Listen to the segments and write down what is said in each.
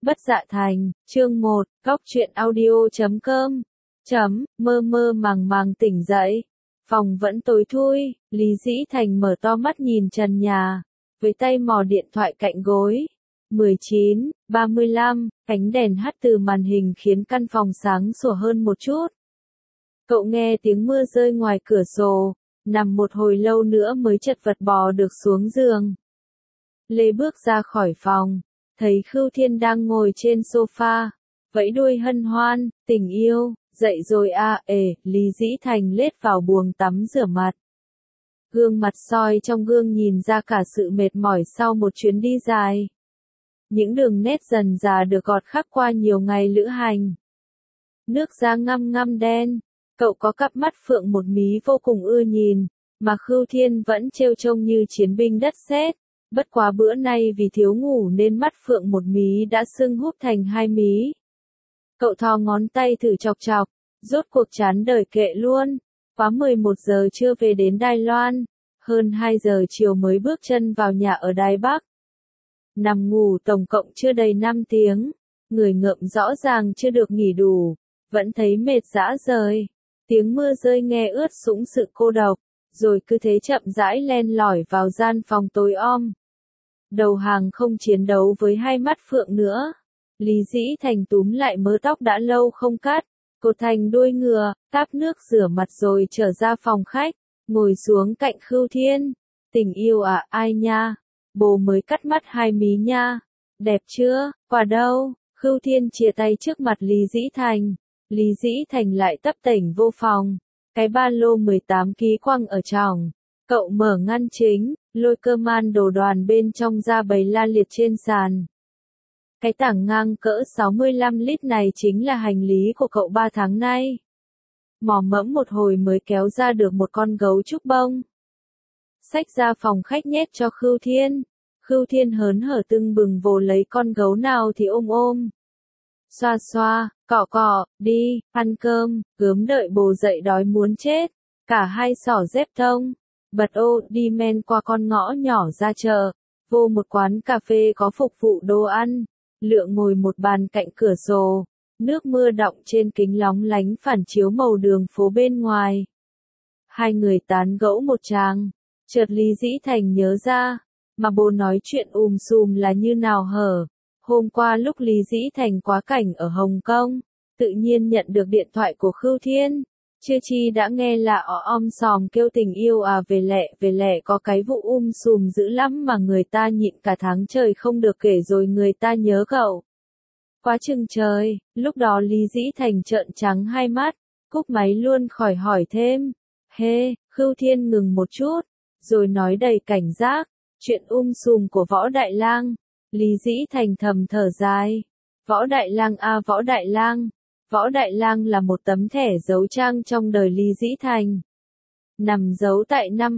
Bất Dạ Thành, chương 1, Cóc truyện audio.com. Mơ mơ màng màng tỉnh dậy. Phòng vẫn tối thui, Lý Dĩ Thành mở to mắt nhìn trần nhà, với tay mò điện thoại cạnh gối. 19:35, ánh đèn hắt từ màn hình khiến căn phòng sáng sủa hơn một chút. Cậu nghe tiếng mưa rơi ngoài cửa sổ, nằm một hồi lâu nữa mới chật vật bò được xuống giường. Lê bước ra khỏi phòng, thấy Khưu Thiên đang ngồi trên sofa, vẫy đuôi hân hoan, tình yêu, dậy rồi à. Lý Dĩ Thành lết vào buồng tắm rửa mặt. Gương mặt soi trong gương nhìn ra cả sự mệt mỏi sau một chuyến đi dài. Những đường nét dần dà được gọt khắc qua nhiều ngày lữ hành. Nước da ngăm ngăm đen, cậu có cặp mắt phượng một mí vô cùng ưa nhìn, mà Khưu Thiên vẫn trêu trông như chiến binh đất sét. Bất quá bữa nay vì thiếu ngủ nên mắt phượng một mí đã sưng húp thành hai mí. Cậu thò ngón tay thử chọc chọc, rốt cuộc chán đời kệ luôn. Quá 11 giờ trưa về đến Đài Loan, hơn 2 giờ chiều mới bước chân vào nhà ở Đài Bắc. Nằm ngủ tổng cộng chưa đầy 5 tiếng, người ngợm rõ ràng chưa được nghỉ đủ, vẫn thấy mệt rã rời. Tiếng mưa rơi nghe ướt sũng sự cô độc, rồi cứ thế chậm rãi len lỏi vào gian phòng tối om. Đầu hàng không chiến đấu với hai mắt phượng nữa. Lý Dĩ Thành túm lại mớ tóc đã lâu không cắt, cột thành đuôi ngựa, táp nước rửa mặt rồi trở ra phòng khách, ngồi xuống cạnh Khưu Thiên. Tình yêu à, ai nha? Bố mới cắt mắt hai mí nha. Đẹp chưa? Quả đâu? Khưu Thiên chìa tay trước mặt Lý Dĩ Thành. Lý Dĩ Thành lại tấp tểnh vô phòng. Cái ba lô 18 ký quăng ở trỏng. Cậu mở ngăn chính, lôi cơ man đồ đoàn bên trong ra bày la liệt trên sàn. Cái tảng ngang cỡ 65 lít này chính là hành lý của cậu 3 tháng nay. Mò mẫm một hồi mới kéo ra được một con gấu trúc bông. Xách ra phòng khách nhét cho Khưu Thiên. Khưu Thiên hớn hở tưng bừng vồ lấy con gấu nào thì ôm ôm. Xoa xoa, cọ cọ, đi, ăn cơm, gớm đợi bồ dậy đói muốn chết. Cả hai xỏ dép thông. Bật ô đi men qua con ngõ nhỏ ra chợ, vô một quán cà phê có phục vụ đồ ăn, Lượng ngồi một bàn cạnh cửa sổ, nước mưa đọng trên kính lóng lánh phản chiếu màu đường phố bên ngoài. Hai người tán gẫu một tràng, chợt Lý Dĩ Thành nhớ ra, mà bố nói chuyện sùm là như nào hở. Hôm qua lúc Lý Dĩ Thành quá cảnh ở Hồng Kông, tự nhiên nhận được điện thoại của Khưu Thiên. Chưa chi đã nghe là om sòm kêu tình yêu à, về lẹ có cái vụ sùm dữ lắm mà người ta nhịn cả tháng trời không được kể rồi người ta nhớ cậu. Quá chừng trời, lúc đó Lý Dĩ Thành trợn trắng hai mắt, cúp máy luôn khỏi hỏi thêm. Khưu Thiên ngừng một chút, rồi nói đầy cảnh giác, chuyện sùm của Võ Đại Lang. Lý Dĩ Thành thầm thở dài. Võ Đại Lang à, Võ Đại Lang. Võ Đại Lang là một tấm thẻ dấu trang trong đời Lý Dĩ Thành. Nằm dấu tại năm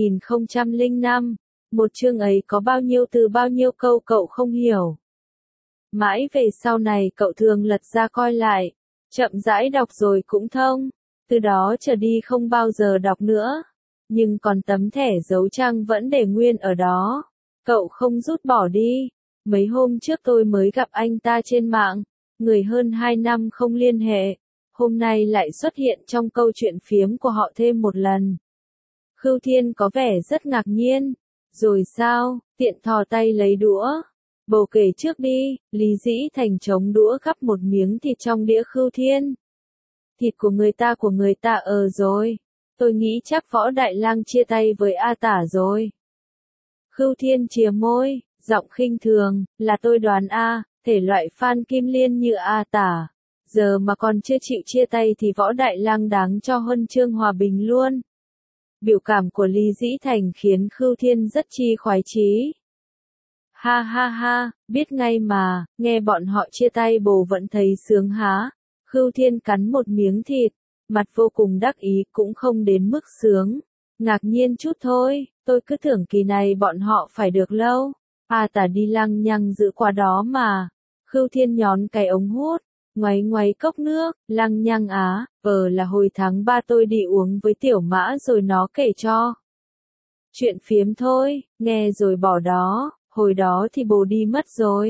2005, một chương ấy có bao nhiêu từ bao nhiêu câu cậu không hiểu. Mãi về sau này cậu thường lật ra coi lại, chậm rãi đọc rồi cũng thông, từ đó trở đi không bao giờ đọc nữa. Nhưng còn tấm thẻ dấu trang vẫn để nguyên ở đó, cậu không rút bỏ đi. Mấy hôm trước tôi mới gặp anh ta trên mạng. Người hơn 2 năm không liên hệ, hôm nay lại xuất hiện trong câu chuyện phiếm của họ thêm một lần. Khưu Thiên có vẻ rất ngạc nhiên. Rồi sao? Tiện thò tay lấy đũa. Bồ kể trước đi. Lý Dĩ Thành chống đũa gắp một miếng thịt trong đĩa Khưu Thiên. Thịt của người ta rồi. Tôi nghĩ chắc Võ Đại Lang chia tay với A Tả rồi. Khưu Thiên chìa môi, giọng khinh thường, là tôi đoán A. Thể loại fan Kim Liên như A Tả, giờ mà còn chưa chịu chia tay thì Võ Đại Lang đáng cho huân chương hòa bình luôn. Biểu cảm của Lý Dĩ Thành khiến Khưu Thiên rất chi khoái chí. Ha ha ha, biết ngay mà, nghe bọn họ chia tay bồ vẫn thấy sướng há. Khưu Thiên cắn một miếng thịt, mặt vô cùng đắc ý, cũng không đến mức sướng. Ngạc nhiên chút thôi, tôi cứ tưởng kỳ này bọn họ phải được lâu. A Tả đi lăng nhăng giữ qua đó mà. Khưu Thiên nhón cái ống hút, ngoáy ngoáy cốc nước, lăng nhăng á, là hồi tháng 3 tôi đi uống với Tiểu Mã rồi nó kể cho. Chuyện phiếm thôi, nghe rồi bỏ đó, hồi đó thì bồ đi mất rồi.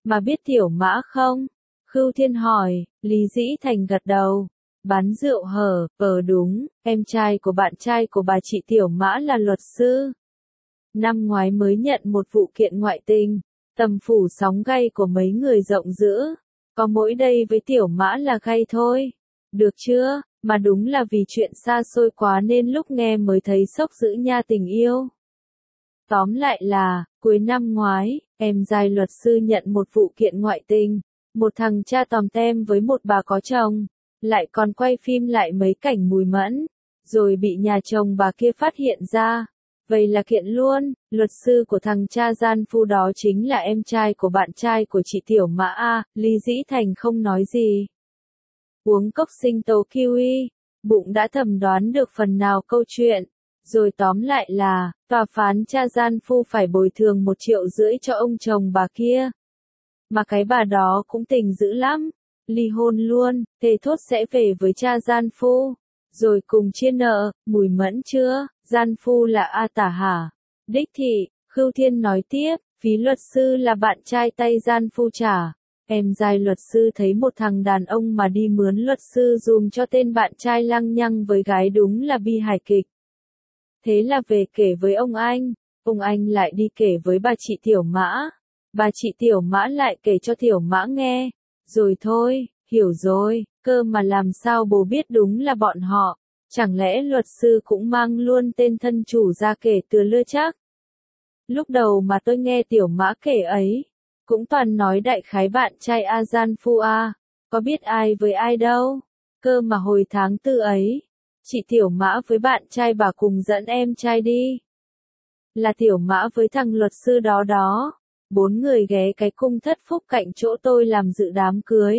Mà biết Tiểu Mã không? Khưu Thiên hỏi, Lý Dĩ Thành gật đầu. Bán rượu hở, đúng, em trai của bạn trai của bà chị Tiểu Mã là luật sư. Năm ngoái mới nhận một vụ kiện ngoại tình, tầm phủ sóng gay của mấy người rộng dữ. Có mỗi đây với Tiểu Mã là gay thôi. Được chưa, mà đúng là vì chuyện xa xôi quá nên lúc nghe mới thấy sốc dữ nha tình yêu. Tóm lại là, cuối năm ngoái, em giai luật sư nhận một vụ kiện ngoại tình. Một thằng cha tòm tem với một bà có chồng, lại còn quay phim lại mấy cảnh mùi mẫn, rồi bị nhà chồng bà kia phát hiện ra. Vậy là kiện luôn, luật sư của thằng cha gian phu đó chính là em trai của bạn trai của chị Tiểu Mã a. Lý Dĩ Thành không nói gì. Uống cốc sinh tố kiwi, bụng đã thầm đoán được phần nào câu chuyện. Rồi tóm lại là, tòa phán cha gian phu phải bồi thường 1,5 triệu cho ông chồng bà kia. Mà cái bà đó cũng tình dữ lắm, ly hôn luôn, thề thốt sẽ về với cha gian phu, rồi cùng chia nợ. Mùi mẫn chưa, gian phu là A Tả hả? Đích thị, Khưu Thiên nói tiếp, phí luật sư là bạn trai tay gian phu trả. Em giai luật sư thấy một thằng đàn ông mà đi mướn luật sư dùm cho tên bạn trai lăng nhăng với gái đúng là bi hài kịch. Thế là về kể với ông anh lại đi kể với bà chị Tiểu Mã. Bà chị Tiểu Mã lại kể cho Tiểu Mã nghe. Rồi thôi, hiểu rồi, cơ mà làm sao bố biết đúng là bọn họ. Chẳng lẽ luật sư cũng mang luôn tên thân chủ ra kể từ lưa chắc? Lúc đầu mà tôi nghe Tiểu Mã kể ấy, cũng toàn nói đại khái bạn trai A Gian Phu A, có biết ai với ai đâu. Cơ mà hồi tháng 4 ấy, chị Tiểu Mã với bạn trai bà cùng dẫn em trai đi. Là Tiểu Mã với thằng luật sư đó đó. 4 người ghé cái cung Thất Phúc cạnh chỗ tôi làm dự đám cưới.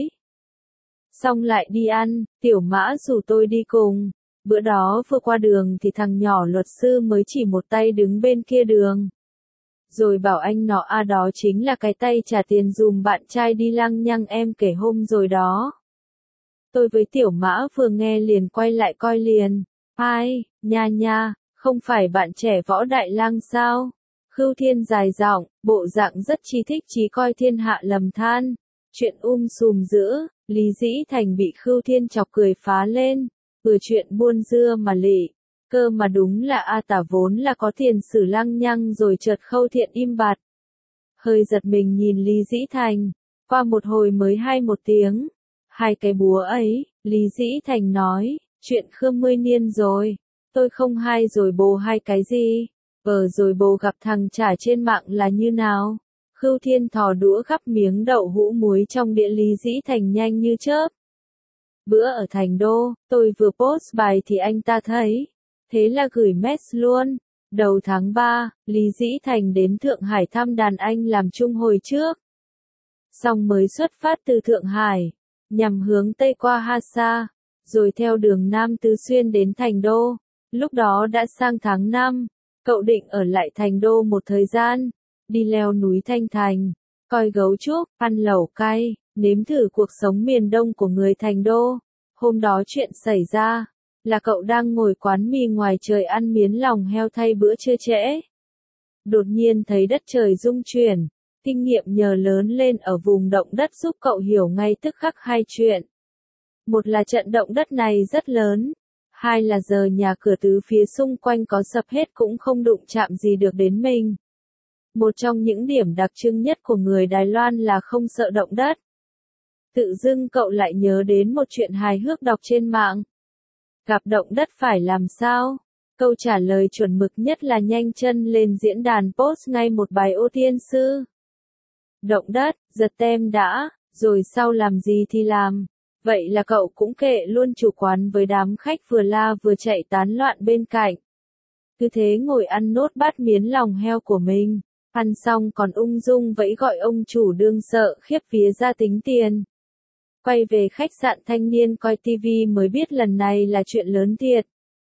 Xong lại đi ăn, Tiểu Mã rủ tôi đi cùng. Bữa đó vừa qua đường thì thằng nhỏ luật sư mới chỉ một tay đứng bên kia đường. Rồi bảo anh nọ đó chính là cái tay trả tiền dùm bạn trai đi lăng nhăng em kể hôm rồi đó. Tôi với Tiểu Mã vừa nghe liền quay lại coi liền. Ai, nha, không phải bạn trẻ Võ Đại Lang sao? Khưu Thiên dài giọng, bộ dạng rất chi thích chí coi thiên hạ lầm than. Chuyện sùm giữa, Lý Dĩ Thành bị Khưu Thiên chọc cười phá lên. Vừa chuyện buôn dưa mà lị. Cơ mà đúng là A Tả vốn là có tiền sử lăng nhăng rồi chợt Khâu Thiện im bặt. Hơi giật mình nhìn Lý Dĩ Thành. Qua một hồi mới hay một tiếng. Hai cái búa ấy, Lý Dĩ Thành nói, chuyện Khương Mươi Niên rồi. Tôi không hay rồi bố hay cái gì. Rồi bố gặp thằng trả trên mạng là như nào? Khưu Thiên thò đũa gắp miếng đậu hũ muối trong đĩa Lý Dĩ Thành nhanh như chớp. Bữa ở Thành Đô, tôi vừa post bài thì anh ta thấy. Thế là gửi mess luôn. Đầu tháng 3, Lý Dĩ Thành đến Thượng Hải thăm đàn anh làm chung hồi trước. Xong mới xuất phát từ Thượng Hải, nhằm hướng Tây qua Hasa, rồi theo đường Nam Tứ Xuyên đến Thành Đô. Lúc đó đã sang tháng 5. Cậu định ở lại Thành Đô một thời gian, đi leo núi Thanh Thành, coi gấu trúc, ăn lẩu cay, nếm thử cuộc sống miền Đông của người Thành Đô. Hôm đó chuyện xảy ra, là cậu đang ngồi quán mì ngoài trời ăn miến lòng heo thay bữa trưa trễ. Đột nhiên thấy đất trời rung chuyển, kinh nghiệm nhờ lớn lên ở vùng động đất giúp cậu hiểu ngay tức khắc hai chuyện. Một là trận động đất này rất lớn. Hai là giờ nhà cửa tứ phía xung quanh có sập hết cũng không đụng chạm gì được đến mình. Một trong những điểm đặc trưng nhất của người Đài Loan là không sợ động đất. Tự dưng cậu lại nhớ đến một chuyện hài hước đọc trên mạng. Gặp động đất phải làm sao? Câu trả lời chuẩn mực nhất là nhanh chân lên diễn đàn post ngay một bài ô tiên sư. Động đất, giật tem đã, rồi sau làm gì thì làm. Vậy là cậu cũng kệ luôn chủ quán với đám khách vừa la vừa chạy tán loạn bên cạnh. Cứ thế ngồi ăn nốt bát miến lòng heo của mình. Ăn xong còn ung dung vẫy gọi ông chủ đương sợ khiếp vía ra tính tiền. Quay về khách sạn thanh niên coi tivi mới biết lần này là chuyện lớn thiệt.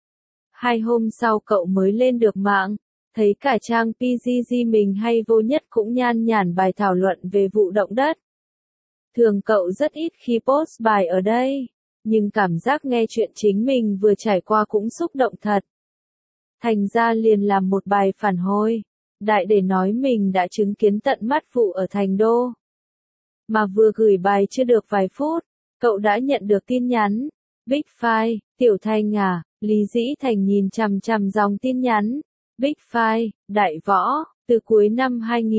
2 hôm sau cậu mới lên được mạng. Thấy cả trang PGG mình hay vô nhất cũng nhan nhản bài thảo luận về vụ động đất. Thường cậu rất ít khi post bài ở đây, nhưng cảm giác nghe chuyện chính mình vừa trải qua cũng xúc động thật. Thành ra liền làm một bài phản hồi, đại để nói mình đã chứng kiến tận mắt vụ ở Thành Đô. mà vừa gửi bài chưa được vài phút, cậu đã nhận được tin nhắn. Big File, Tiểu Thành à, Lý Dĩ Thành nhìn chằm chằm dòng tin nhắn. Big File, Đại Võ, từ cuối năm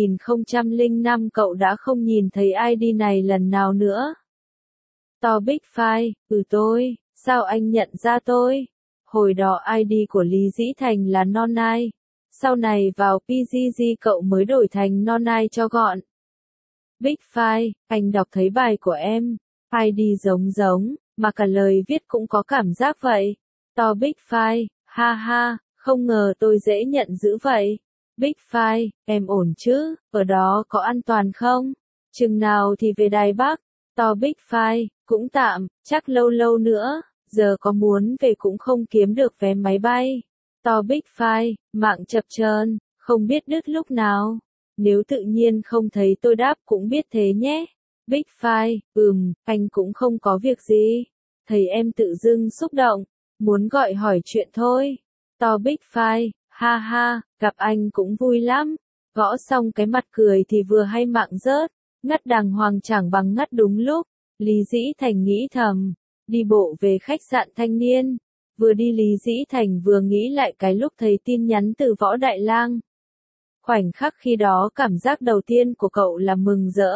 2005 cậu đã không nhìn thấy ID này lần nào nữa. To Big File, tôi, sao anh nhận ra tôi? Hồi đó ID của Lý Dĩ Thành là Nonai. Sau này vào PGG cậu mới đổi thành Nonai cho gọn. Big File, anh đọc thấy bài của em. ID giống, mà cả lời viết cũng có cảm giác vậy. To Big File, ha ha, không ngờ tôi dễ nhận dữ vậy. Big File, em ổn chứ, ở đó có an toàn không? Chừng nào thì về Đài Bắc? To Big File, cũng tạm, chắc lâu lâu nữa, giờ có muốn về cũng không kiếm được vé máy bay. To Big File, mạng chập chờn, không biết đứt lúc nào. Nếu tự nhiên không thấy tôi đáp cũng biết thế nhé. Big File, anh cũng không có việc gì. Thấy em tự dưng xúc động, muốn gọi hỏi chuyện thôi. To Big File, ha ha, gặp anh cũng vui lắm. Gõ xong cái mặt cười thì vừa hay mạng rớt, ngắt đàng hoàng chẳng bằng ngắt đúng lúc. Lý Dĩ Thành nghĩ thầm, đi bộ về khách sạn Thanh Niên. Vừa đi Lý Dĩ Thành vừa nghĩ lại cái lúc thấy tin nhắn từ Võ Đại Lang. Khoảnh khắc khi đó cảm giác đầu tiên của cậu là mừng rỡ.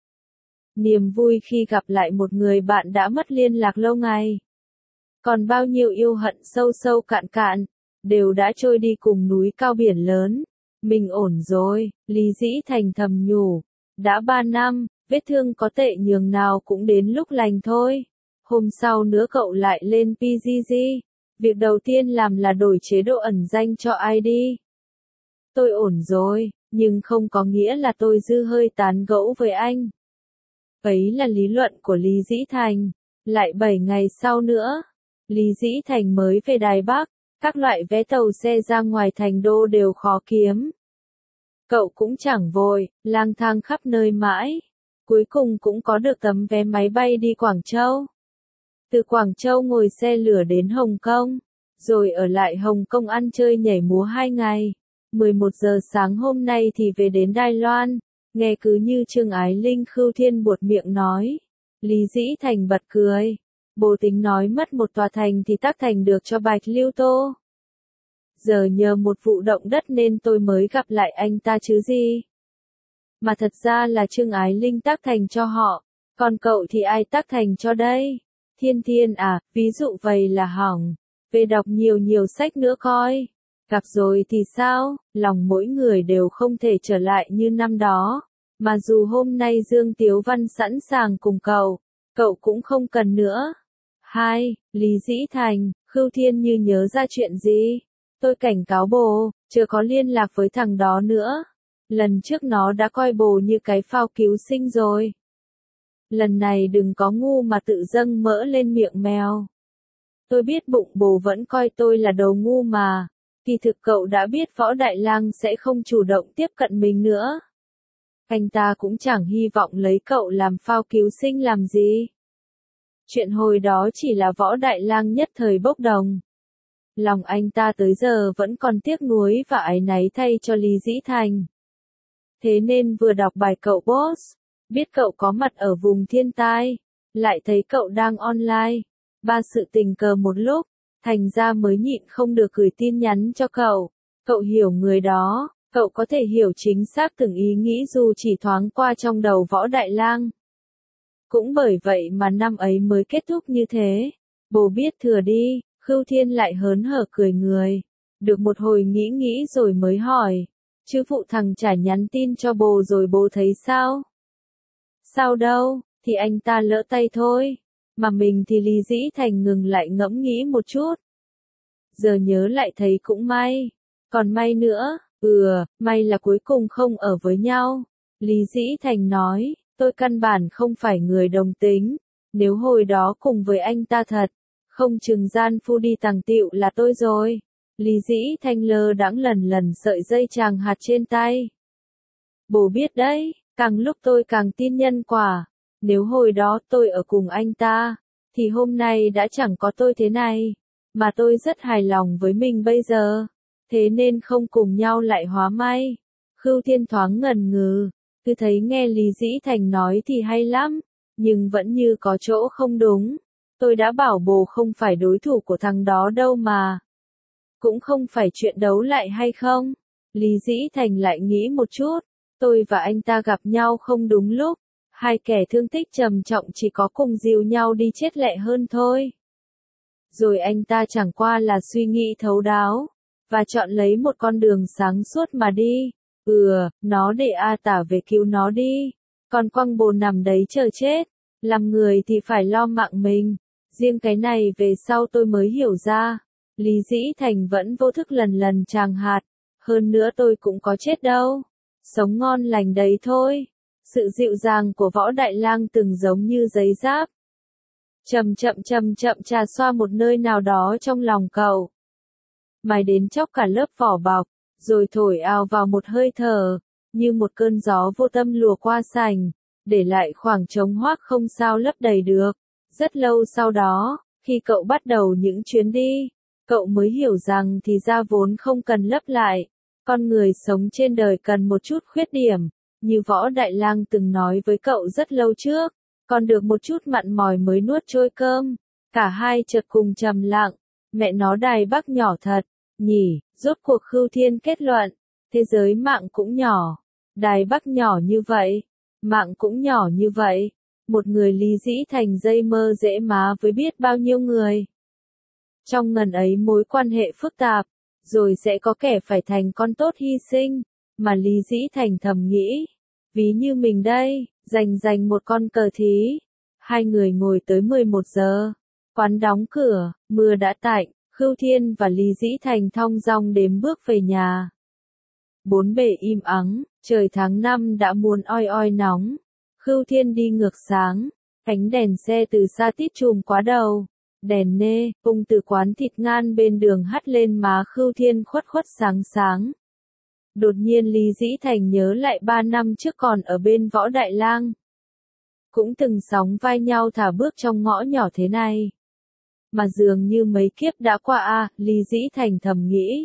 Niềm vui khi gặp lại một người bạn đã mất liên lạc lâu ngày. Còn bao nhiêu yêu hận sâu sâu cạn cạn, đều đã trôi đi cùng núi cao biển lớn. Mình ổn rồi, Lý Dĩ Thành thầm nhủ. Đã 3 năm, vết thương có tệ nhường nào cũng đến lúc lành thôi. Hôm sau nữa cậu lại lên PGG. Việc đầu tiên làm là đổi chế độ ẩn danh cho ID. Tôi ổn rồi, nhưng không có nghĩa là tôi dư hơi tán gẫu với anh. Ấy là lý luận của Lý Dĩ Thành. Lại 7 ngày sau nữa, Lý Dĩ Thành mới về Đài Bắc, các loại vé tàu xe ra ngoài thành đô đều khó kiếm. Cậu cũng chẳng vội, lang thang khắp nơi mãi. Cuối cùng cũng có được tấm vé máy bay đi Quảng Châu. Từ Quảng Châu ngồi xe lửa đến Hồng Kông, rồi ở lại Hồng Kông ăn chơi nhảy múa 2 ngày. 11 giờ sáng hôm nay thì về đến Đài Loan. Nghe cứ như Trương Ái Linh Khưu Thiên buột miệng nói. Lý Dĩ Thành bật cười. Bố tính nói mất một tòa thành thì tác thành được cho Bạch Lưu Tô. Giờ nhờ một vụ động đất nên tôi mới gặp lại anh ta chứ gì. Mà thật ra là Trương Ái Linh tác thành cho họ. Còn cậu thì ai tác thành cho đây? Thiên Thiên à, ví dụ vậy là hỏng. Về đọc nhiều sách nữa coi. Gặp rồi thì sao, lòng mỗi người đều không thể trở lại như năm đó. Mà dù hôm nay Dương Tiếu Văn sẵn sàng cùng cậu cũng không cần nữa. 2. Lý Dĩ Thành, Khưu Thiên như nhớ ra chuyện gì? Tôi cảnh cáo bồ, chưa có liên lạc với thằng đó nữa. Lần trước nó đã coi bồ như cái phao cứu sinh rồi. Lần này đừng có ngu mà tự dâng mỡ lên miệng mèo. Tôi biết bụng bồ vẫn coi tôi là đồ ngu mà. Kỳ thực cậu đã biết Võ Đại Lang sẽ không chủ động tiếp cận mình nữa. Anh ta cũng chẳng hy vọng lấy cậu làm phao cứu sinh làm gì. Chuyện hồi đó chỉ là Võ Đại Lang nhất thời bốc đồng. Lòng anh ta tới giờ vẫn còn tiếc nuối và áy náy thay cho Lý Dĩ Thành. Thế nên vừa đọc bài cậu boss, biết cậu có mặt ở vùng thiên tai, lại thấy cậu đang online. 3 sự tình cờ một lúc, thành ra mới nhịn không được gửi tin nhắn cho cậu. Cậu hiểu người đó, cậu có thể hiểu chính xác từng ý nghĩ dù chỉ thoáng qua trong đầu Võ Đại Lang. Cũng bởi vậy mà năm ấy mới kết thúc như thế. Bồ biết thừa đi, Khưu Thiên lại hớn hở cười người. Được một hồi nghĩ rồi mới hỏi. Chứ phụ thằng chả nhắn tin cho bồ rồi bồ thấy sao? Sao đâu, thì anh ta lỡ tay thôi. Mà mình thì Lý Dĩ Thành ngừng lại ngẫm nghĩ một chút. Giờ nhớ lại thấy cũng may. Còn may nữa, may là cuối cùng không ở với nhau. Lý Dĩ Thành nói, tôi căn bản không phải người đồng tính. Nếu hồi đó cùng với anh ta thật, không chừng gian phu đi tàng tiệu là tôi rồi. Lý Dĩ Thành lơ đãng lần sợi dây chàng hạt trên tay. Bố biết đấy, càng lúc tôi càng tin nhân quả. Nếu hồi đó tôi ở cùng anh ta, thì hôm nay đã chẳng có tôi thế này. Mà tôi rất hài lòng với mình bây giờ. Thế nên không cùng nhau lại hóa may. Khưu Thiên thoáng ngần ngừ. Cứ thấy nghe Lý Dĩ Thành nói thì hay lắm, nhưng vẫn như có chỗ không đúng. Tôi đã bảo bồ không phải đối thủ của thằng đó đâu mà. Cũng không phải chuyện đấu lại hay không? Lý Dĩ Thành lại nghĩ một chút. Tôi và anh ta gặp nhau không đúng lúc. Hai kẻ thương tích trầm trọng chỉ có cùng dìu nhau đi chết lẹ hơn thôi. Rồi anh ta chẳng qua là suy nghĩ thấu đáo, và chọn lấy một con đường sáng suốt mà đi. Nó để A Tả về cứu nó đi. Còn quăng bồ nằm đấy chờ chết. Làm người thì phải lo mạng mình. Riêng cái này về sau tôi mới hiểu ra. Lý Dĩ Thành vẫn vô thức lần lần tràng hạt. Hơn nữa tôi cũng có chết đâu. Sống ngon lành đấy thôi. Sự dịu dàng của Võ Đại Lang từng giống như giấy giáp. Chậm chậm trà xoa một nơi nào đó trong lòng cậu. Mài đến chóc cả lớp vỏ bọc, rồi thổi ào vào một hơi thở, như một cơn gió vô tâm lùa qua sảnh, để lại khoảng trống hoác không sao lấp đầy được. Rất lâu sau đó, khi cậu bắt đầu những chuyến đi, cậu mới hiểu rằng thì ra vốn không cần lấp lại. Con người sống trên đời cần một chút khuyết điểm, như Võ Đại Lang từng nói với cậu rất lâu trước, còn được một chút mặn mòi mới nuốt trôi cơm. Cả hai chợt cùng trầm lặng, mẹ nó Đài Bắc nhỏ thật, nhỉ, rốt cuộc Khưu Thiên kết luận, thế giới mạng cũng nhỏ, Đài Bắc nhỏ như vậy, mạng cũng nhỏ như vậy, một người Lý Dĩ Thành dây mơ dễ má với biết bao nhiêu người. Trong ngần ấy mối quan hệ phức tạp, rồi sẽ có kẻ phải thành con tốt hy sinh, mà Lý Dĩ Thành thầm nghĩ, ví như mình đây, dành một con cờ thí. Hai người ngồi tới 11 giờ, quán đóng cửa, mưa đã tạnh, Khưu Thiên và Lý Dĩ Thành thong dong đếm bước về nhà. Bốn bề im ắng, trời tháng 5 đã muốn oi oi nóng. Khưu Thiên đi ngược sáng, ánh đèn xe từ xa tít chùm quá đầu. Đèn nê, bung từ quán thịt ngan bên đường hắt lên má Khưu Thiên khuất khuất sáng sáng. Đột nhiên Lý Dĩ Thành nhớ lại 3 năm trước còn ở bên Võ Đại Lang. Cũng từng sóng vai nhau thả bước trong ngõ nhỏ thế này. Mà dường như mấy kiếp đã qua Lý Dĩ Thành thầm nghĩ.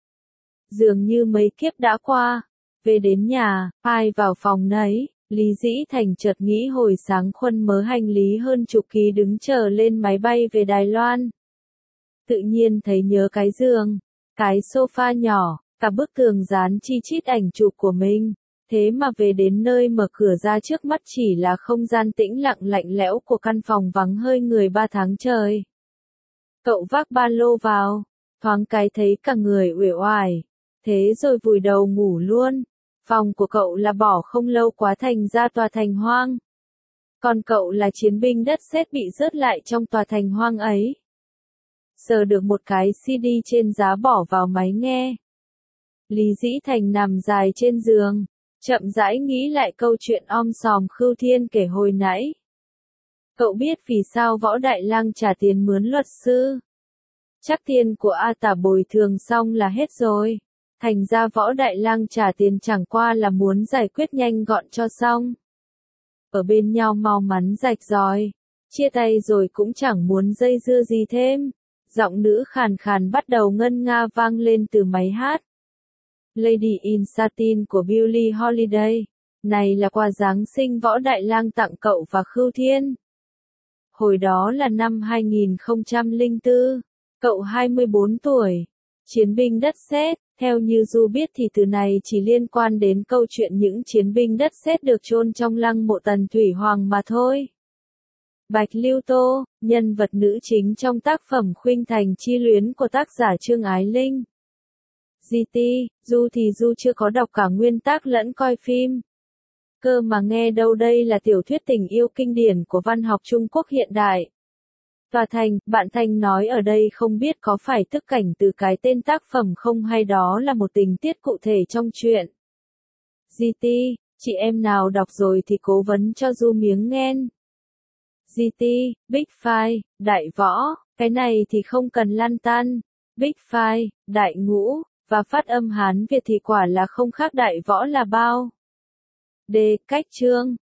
Dường như mấy kiếp đã qua. Về đến nhà, ai vào phòng nấy, Lý Dĩ Thành chợt nghĩ hồi sáng Khuân mớ hành lý hơn chục ký đứng chờ lên máy bay về Đài Loan. Tự nhiên thấy nhớ cái giường, cái sofa nhỏ, cả bức tường dán chi chít ảnh chụp của mình. Thế mà về đến nơi mở cửa ra trước mắt chỉ là không gian tĩnh lặng lạnh lẽo của căn phòng vắng hơi người 3 tháng trời. Cậu vác ba lô vào, thoáng cái thấy cả người uể oải, thế rồi vùi đầu ngủ luôn. Phòng của cậu là bỏ không lâu quá thành ra tòa thành hoang. Còn cậu là chiến binh đất sét bị rớt lại trong tòa thành hoang ấy. Sờ được một cái CD trên giá bỏ vào máy nghe. Lý Dĩ Thành nằm dài trên giường, chậm rãi nghĩ lại câu chuyện om sòm Khưu Thiên kể hồi nãy. Cậu biết vì sao Võ Đại Lang trả tiền mướn luật sư. Chắc tiền của A Tả bồi thường xong là hết rồi. Thành ra Võ Đại Lang trả tiền chẳng qua là muốn giải quyết nhanh gọn cho xong. Ở bên nhau mau mắn rạch ròi. Chia tay rồi cũng chẳng muốn dây dưa gì thêm. Giọng nữ khàn khàn bắt đầu ngân nga vang lên từ máy hát. Lady in Satin của Billie Holiday. Này là quà Giáng sinh Võ Đại Lang tặng cậu và Khưu Thiên. Hồi đó là năm 2004. Cậu 24 tuổi. Chiến binh đất sét. Theo như Du biết thì từ này chỉ liên quan đến câu chuyện những chiến binh đất sét được chôn trong lăng mộ Tần Thủy Hoàng mà thôi. Bạch Lưu Tô, nhân vật nữ chính trong tác phẩm Khuynh Thành Chi Luyến của tác giả Trương Ái Linh. GT, Du thì Du chưa có đọc cả nguyên tác lẫn coi phim. Cơ mà nghe đâu đây là tiểu thuyết tình yêu kinh điển của văn học Trung Quốc hiện đại. Tòa Thành, bạn Thành nói ở đây không biết có phải tức cảnh từ cái tên tác phẩm không hay đó là một tình tiết cụ thể trong truyện. GT, chị em nào đọc rồi thì cố vấn cho Du miếng nghen. GT, Big Five, Đại Võ, cái này thì không cần lăn tăn. Big Five, Đại Ngũ, và phát âm Hán Việt thì quả là không khác Đại Võ là bao. D. Cách chương